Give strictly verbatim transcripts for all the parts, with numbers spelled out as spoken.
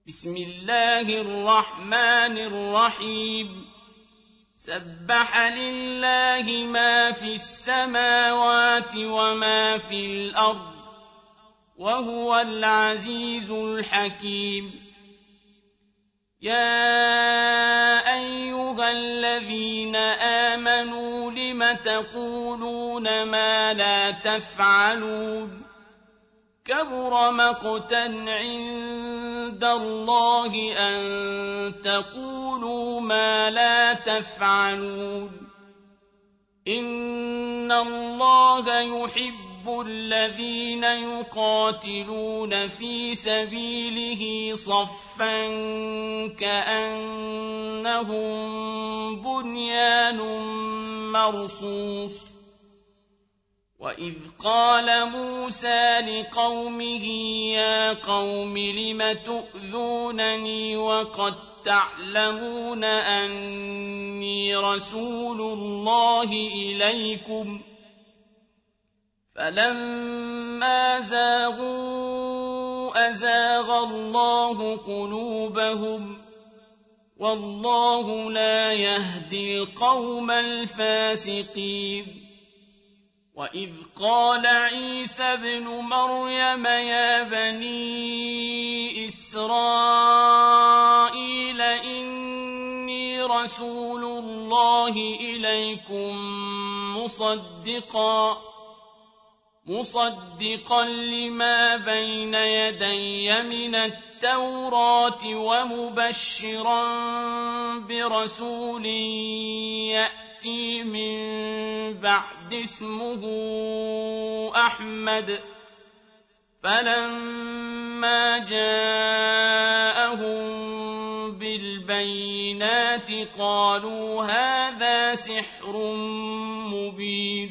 بسم الله الرحمن الرحيم سبح لله ما في السماوات وما في الأرض وهو العزيز الحكيم يا أيها الذين آمنوا لم تقولون ما لا تفعلون كبر مقتا عند الله أن تقولوا ما لا تفعلون إن الله يحب الذين يقاتلون في سبيله صفا كأنهم بنيان مرصوص وإذ قال موسى لقومه يا قوم لم تؤذونني وقد تعلمون أني رسول الله إليكم فلما زاغوا أزاغ الله قلوبهم والله لا يهدي القوم الفاسقين وإذ قال عيسى ابن مريم يا بني إسرائيل إني رسول الله إليكم مصدقا مصدقا لما بين يدي من التوراة ومبشرا برسول يأتي من بعد اسمه أحمد فلما جاءهم بالبينات قالوا هذا سحر مبين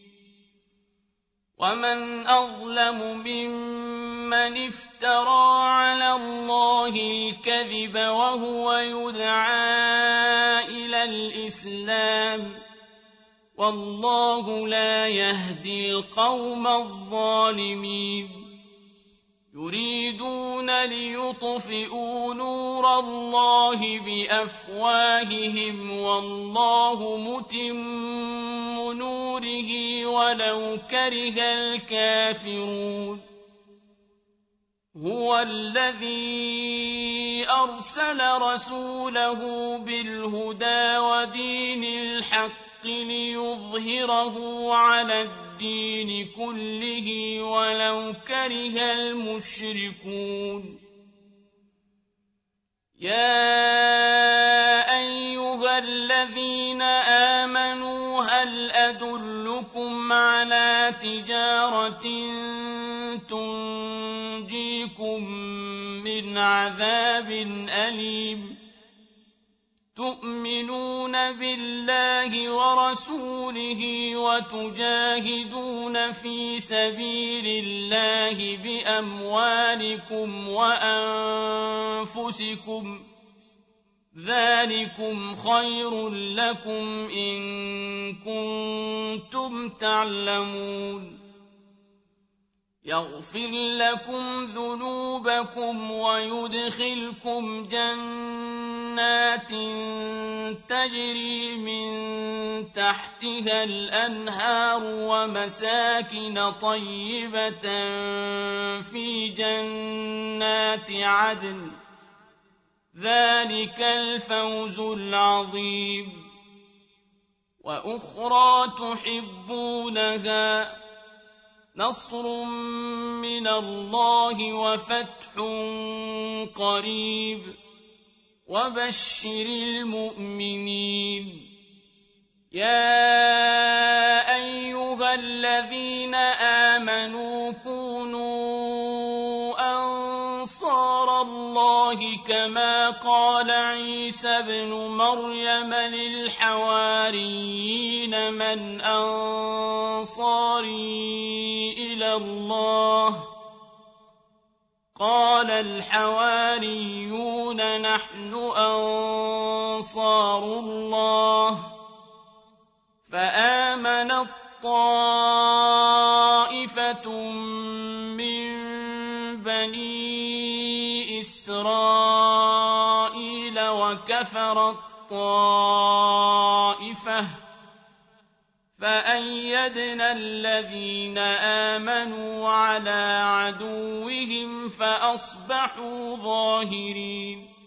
ومن أظلم ممن افترى على الله الكذب وهو يدعى إلى الإسلام والله لا يهدي القوم الظالمين يريدون ليطفئوا نور الله بأفواههم والله متم نوره ولو كره الكافرون هو الذي أرسل رسوله بالهدى ودين الحق ليظهره على الدين كله ولو كره المشركون يا أيها الذين آمنوا هل أدلكم على تجارة تنجيكم من عذاب أليم تؤمنون بالله ورسوله وتجاهدون في سبيل الله بأموالكم وأنفسكم ذلكم خير لكم إن كنتم تعلمون يغفر لكم ذنوبكم ويدخلكم جنات تجري من تحتها الأنهار ومساكن طيبة في جنات عدن ذلك الفوز العظيم وأخرى تحبونها نصر من الله وفتح قريب وبشر المؤمنين يا أيها الذين آمنوا كونوا أنصار الله كما قال عيسى ابن مريم للحواريين من أنصاري إلى الله قال الحواريون نحن أنصار الله فآمنت طائفة من بني إسرائيل وكفرت طائفة فأيدنا الذين آمنوا على عدوهم فأصبحوا ظاهرين